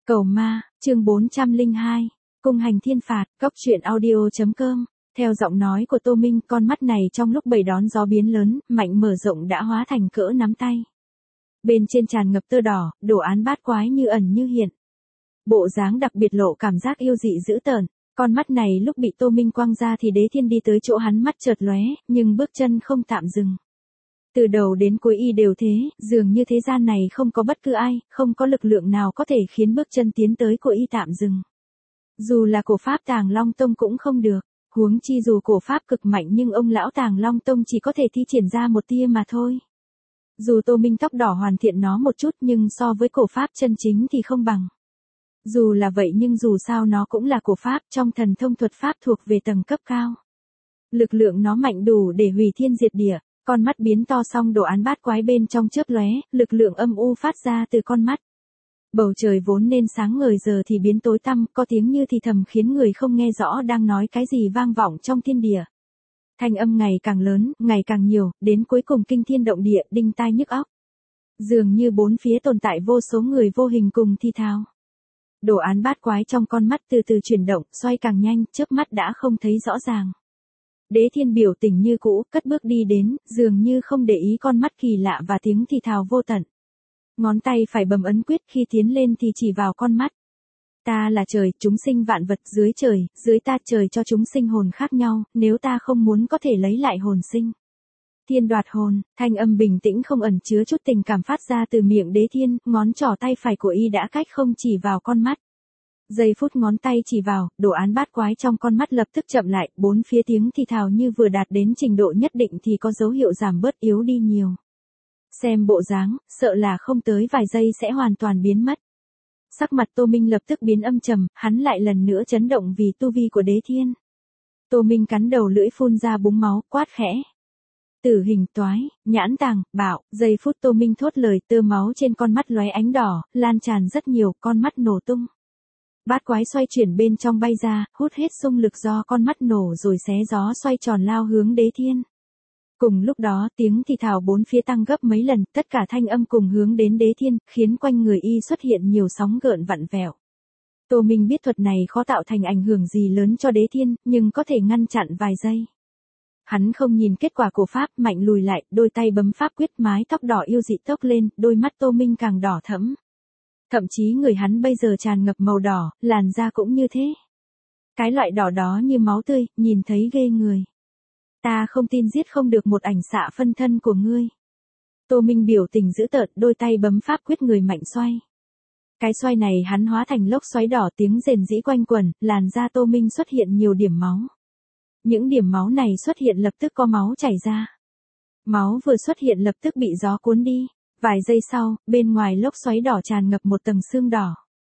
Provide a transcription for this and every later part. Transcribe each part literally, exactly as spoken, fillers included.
Cầu ma, chương bốn trăm lẻ hai, cung hành thiên phạt, cốc truyện audio.com. Theo giọng nói của Tô Minh, con mắt này trong lúc bầy đón gió biến lớn, mạnh mở rộng đã hóa thành cỡ nắm tay. Bên trên tràn ngập tơ đỏ, đồ án bát quái như ẩn như hiện. Bộ dáng đặc biệt lộ cảm giác yêu dị dữ tợn. Con mắt này lúc bị Tô Minh quăng ra thì Đế Thiên đi tới chỗ hắn mắt chợt lóe, nhưng bước chân không tạm dừng. Từ đầu đến cuối y đều thế, dường như thế gian này không có bất cứ ai, không có lực lượng nào có thể khiến bước chân tiến tới của y tạm dừng. Dù là cổ pháp Tàng Long Tông cũng không được, huống chi dù cổ pháp cực mạnh nhưng ông lão Tàng Long Tông chỉ có thể thi triển ra một tia mà thôi. Dù Tô Minh tóc đỏ hoàn thiện nó một chút nhưng so với cổ pháp chân chính thì không bằng. Dù là vậy nhưng dù sao nó cũng là cổ pháp trong thần thông thuật pháp thuộc về tầng cấp cao. Lực lượng nó mạnh đủ để hủy thiên diệt địa. Con mắt biến to xong đồ án bát quái bên trong chớp lóe, lực lượng âm u phát ra từ con mắt. Bầu trời vốn nên sáng ngời giờ thì biến tối tăm, có tiếng như thì thầm khiến người không nghe rõ đang nói cái gì vang vọng trong thiên địa. Thanh âm ngày càng lớn, ngày càng nhiều, đến cuối cùng kinh thiên động địa, đinh tai nhức óc. Dường như bốn phía tồn tại vô số người vô hình cùng thi thao. Đồ án bát quái trong con mắt từ từ chuyển động, xoay càng nhanh, chớp mắt đã không thấy rõ ràng. Đế Thiên biểu tình như cũ, cất bước đi đến, dường như không để ý con mắt kỳ lạ và tiếng thì thào vô tận. Ngón tay phải bấm ấn quyết khi tiến lên thì chỉ vào con mắt. Ta là trời, chúng sinh vạn vật dưới trời, dưới ta trời cho chúng sinh hồn khác nhau, nếu ta không muốn có thể lấy lại hồn sinh. Thiên đoạt hồn, thanh âm bình tĩnh không ẩn chứa chút tình cảm phát ra từ miệng Đế Thiên, ngón trỏ tay phải của y đã cách không chỉ vào con mắt. Giây phút ngón tay chỉ vào, đồ án bát quái trong con mắt lập tức chậm lại, bốn phía tiếng thì thào như vừa đạt đến trình độ nhất định thì có dấu hiệu giảm bớt yếu đi nhiều. Xem bộ dáng, sợ là không tới vài giây sẽ hoàn toàn biến mất. Sắc mặt Tô Minh lập tức biến âm trầm, hắn lại lần nữa chấn động vì tu vi của Đế Thiên. Tô Minh cắn đầu lưỡi phun ra búng máu, quát khẽ. Tử hình toái, nhãn tàng, bạo, giây phút Tô Minh thốt lời tơ máu trên con mắt lóe ánh đỏ, lan tràn rất nhiều, con mắt nổ tung. Bát quái xoay chuyển bên trong bay ra, hút hết xung lực do con mắt nổ rồi xé gió xoay tròn lao hướng Đế Thiên. Cùng lúc đó tiếng thì thào bốn phía tăng gấp mấy lần, tất cả thanh âm cùng hướng đến Đế Thiên, khiến quanh người y xuất hiện nhiều sóng gợn vặn vẹo. Tô Minh biết thuật này khó tạo thành ảnh hưởng gì lớn cho Đế Thiên, nhưng có thể ngăn chặn vài giây. Hắn không nhìn kết quả của pháp, mạnh lùi lại, đôi tay bấm pháp quyết, mái tóc đỏ yêu dị tốc lên, đôi mắt Tô Minh càng đỏ thẫm. Thậm chí người hắn bây giờ tràn ngập màu đỏ, làn da cũng như thế. Cái loại đỏ đó như máu tươi, nhìn thấy ghê người. Ta không tin giết không được một ảnh xạ phân thân của ngươi. Tô Minh biểu tình dữ tợn, đôi tay bấm pháp quyết người mạnh xoay. Cái xoay này hắn hóa thành lốc xoáy đỏ, tiếng rền rĩ quanh quẩn, làn da Tô Minh xuất hiện nhiều điểm máu. Những điểm máu này xuất hiện lập tức có máu chảy ra. Máu vừa xuất hiện lập tức bị gió cuốn đi. Vài giây sau, bên ngoài lốc xoáy đỏ tràn ngập một tầng sương đỏ.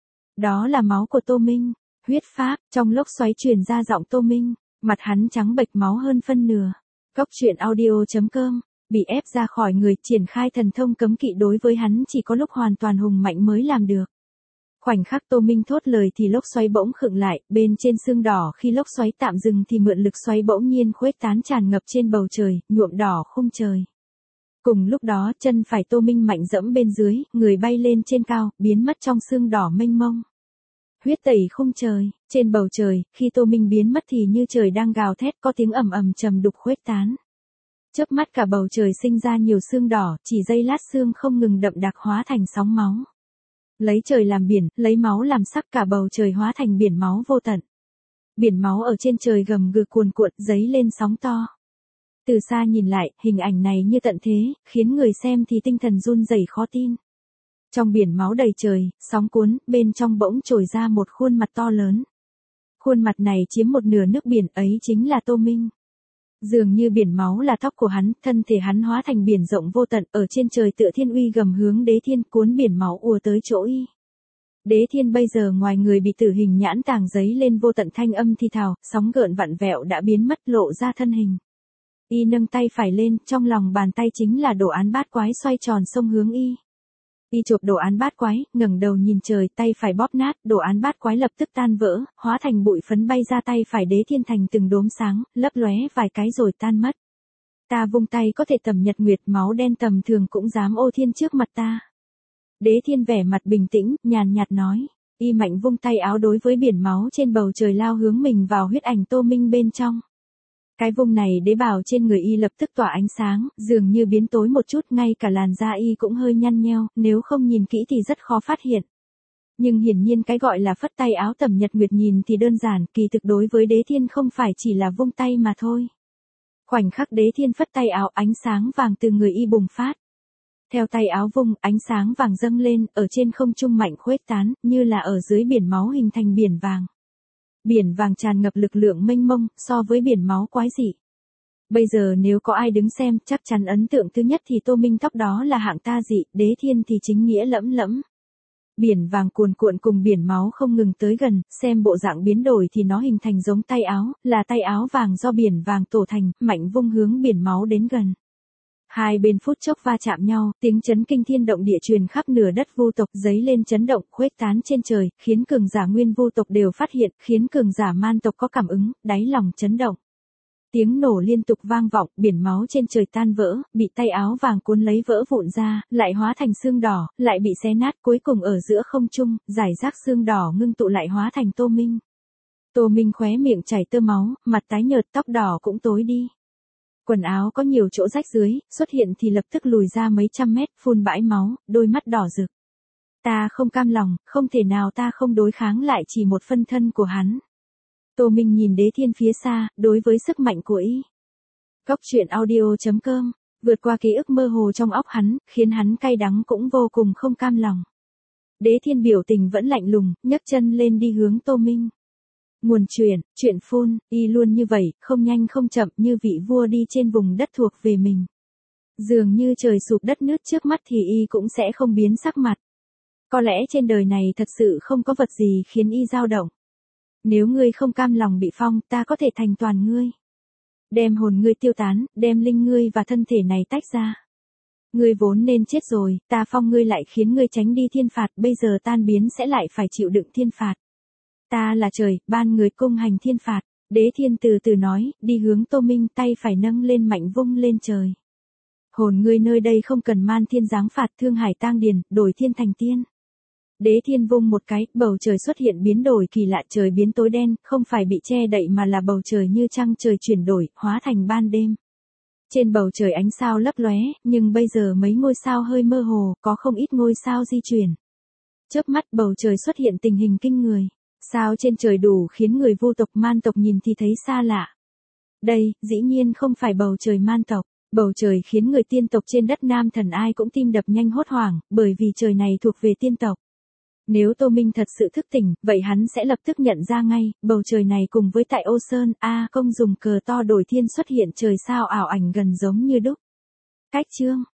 Đó là máu của Tô Minh, huyết pháp, trong lốc xoáy truyền ra giọng Tô Minh, mặt hắn trắng bệch máu hơn phân nửa. Cốc truyện audio.com, bị ép ra khỏi người, triển khai thần thông cấm kỵ đối với hắn chỉ có lúc hoàn toàn hùng mạnh mới làm được. Khoảnh khắc Tô Minh thốt lời thì lốc xoáy bỗng khựng lại, bên trên sương đỏ khi lốc xoáy tạm dừng thì mượn lực xoáy bỗng nhiên khuếch tán tràn ngập trên bầu trời, nhuộm đỏ khung trời. Cùng lúc đó, chân phải Tô Minh mạnh dẫm bên dưới, người bay lên trên cao, biến mất trong sương đỏ mênh mông. Huyết tẩy khung trời, trên bầu trời, khi Tô Minh biến mất thì như trời đang gào thét, có tiếng ầm ầm trầm đục khuếch tán. Chớp mắt cả bầu trời sinh ra nhiều sương đỏ, chỉ giây lát sương không ngừng đậm đặc hóa thành sóng máu. Lấy trời làm biển, lấy máu làm sắc, cả bầu trời hóa thành biển máu vô tận. Biển máu ở trên trời gầm gừ cuồn cuộn, dấy lên sóng to. Từ xa nhìn lại, hình ảnh này như tận thế, khiến người xem thì tinh thần run rẩy khó tin. Trong biển máu đầy trời, sóng cuốn, bên trong bỗng trồi ra một khuôn mặt to lớn. Khuôn mặt này chiếm một nửa nước biển, ấy chính là Tô Minh. Dường như biển máu là tóc của hắn, thân thể hắn hóa thành biển rộng vô tận, ở trên trời tựa thiên uy gầm hướng Đế Thiên, cuốn biển máu ùa tới chỗ y. Đế Thiên bây giờ ngoài người bị tử hình nhãn tàng giấy lên vô tận thanh âm thi thào, sóng gợn vặn vẹo đã biến mất, lộ ra thân hình. Y nâng tay phải lên, trong lòng bàn tay chính là đồ án bát quái xoay tròn xông hướng y. Y chộp đồ án bát quái, ngẩng đầu nhìn trời, tay phải bóp nát, đồ án bát quái lập tức tan vỡ, hóa thành bụi phấn bay ra tay phải Đế Thiên thành từng đốm sáng, lấp lóe vài cái rồi tan mất. Ta vung tay có thể tầm nhật nguyệt, máu đen tầm thường cũng dám ô thiên trước mặt ta. Đế Thiên vẻ mặt bình tĩnh, nhàn nhạt nói. Y mạnh vung tay áo đối với biển máu trên bầu trời lao hướng mình vào huyết ảnh Tô Minh bên trong. Cái vung này đế bào trên người y lập tức tỏa ánh sáng, dường như biến tối một chút, ngay cả làn da y cũng hơi nhăn nheo, nếu không nhìn kỹ thì rất khó phát hiện. Nhưng hiển nhiên cái gọi là phất tay áo tầm nhật nguyệt nhìn thì đơn giản, kỳ thực đối với Đế Thiên không phải chỉ là vung tay mà thôi. Khoảnh khắc Đế Thiên phất tay áo, ánh sáng vàng từ người y bùng phát. Theo tay áo vung, ánh sáng vàng dâng lên, ở trên không trung mạnh khuếch tán, như là ở dưới biển máu hình thành biển vàng. Biển vàng tràn ngập lực lượng mênh mông, so với biển máu quái dị. Bây giờ nếu có ai đứng xem, chắc chắn ấn tượng thứ nhất thì Tô Minh tóc đó là hạng ta dị, Đế Thiên thì chính nghĩa lẫm lẫm. Biển vàng cuồn cuộn cùng biển máu không ngừng tới gần, xem bộ dạng biến đổi thì nó hình thành giống tay áo, là tay áo vàng do biển vàng tổ thành, mạnh vung hướng biển máu đến gần. Hai bên phút chốc va chạm nhau, tiếng chấn kinh thiên động địa truyền khắp nửa đất vu tộc, giấy lên chấn động, khuếch tán trên trời, khiến cường giả nguyên vu tộc đều phát hiện, khiến cường giả man tộc có cảm ứng, đáy lòng chấn động. Tiếng nổ liên tục vang vọng, biển máu trên trời tan vỡ, bị tay áo vàng cuốn lấy vỡ vụn ra, lại hóa thành xương đỏ, lại bị xé nát, cuối cùng ở giữa không trung, giải rác xương đỏ ngưng tụ lại hóa thành Tô Minh. Tô Minh khóe miệng chảy tơ máu, mặt tái nhợt, tóc đỏ cũng tối đi. Quần áo có nhiều chỗ rách dưới, xuất hiện thì lập tức lùi ra mấy trăm mét, phun bãi máu, đôi mắt đỏ rực. Ta không cam lòng, không thể nào ta không đối kháng lại chỉ một phân thân của hắn. Tô Minh nhìn Đế Thiên phía xa, đối với sức mạnh của y. Cốc truyện audio chấm com, vượt qua ký ức mơ hồ trong óc hắn, khiến hắn cay đắng cũng vô cùng không cam lòng. Đế Thiên biểu tình vẫn lạnh lùng, nhấc chân lên đi hướng Tô Minh. Nguồn truyện, truyện phun, y luôn như vậy, không nhanh không chậm như vị vua đi trên vùng đất thuộc về mình. Dường như trời sụp đất nứt trước mắt thì y cũng sẽ không biến sắc mặt. Có lẽ trên đời này thật sự không có vật gì khiến y dao động. Nếu ngươi không cam lòng bị phong, ta có thể thành toàn ngươi. Đem hồn ngươi tiêu tán, đem linh ngươi và thân thể này tách ra. Ngươi vốn nên chết rồi, ta phong ngươi lại khiến ngươi tránh đi thiên phạt, bây giờ tan biến sẽ lại phải chịu đựng thiên phạt. Ta là trời, ban người cung hành thiên phạt. Đế Thiên từ từ nói, đi hướng Tô Minh, tay phải nâng lên mạnh vung lên trời. Hồn ngươi nơi đây không cần man thiên giáng phạt, thương hải tang điền, đổi thiên thành tiên. Đế Thiên vung một cái, bầu trời xuất hiện biến đổi kỳ lạ, trời biến tối đen, không phải bị che đậy mà là bầu trời như trăng trời chuyển đổi, hóa thành ban đêm. Trên bầu trời ánh sao lấp lóe, nhưng bây giờ mấy ngôi sao hơi mơ hồ, có không ít ngôi sao di chuyển. Chớp mắt bầu trời xuất hiện tình hình kinh người. Sao trên trời đủ khiến người vô tộc man tộc nhìn thì thấy xa lạ. Đây, dĩ nhiên không phải bầu trời man tộc. Bầu trời khiến người tiên tộc trên đất Nam Thần ai cũng tim đập nhanh hốt hoảng, bởi vì trời này thuộc về tiên tộc. Nếu Tô Minh thật sự thức tỉnh, vậy hắn sẽ lập tức nhận ra ngay, bầu trời này cùng với tại Ô Sơn, A Công dùng cờ to đổi thiên xuất hiện trời sao ảo ảnh gần giống như đúc. Cách chương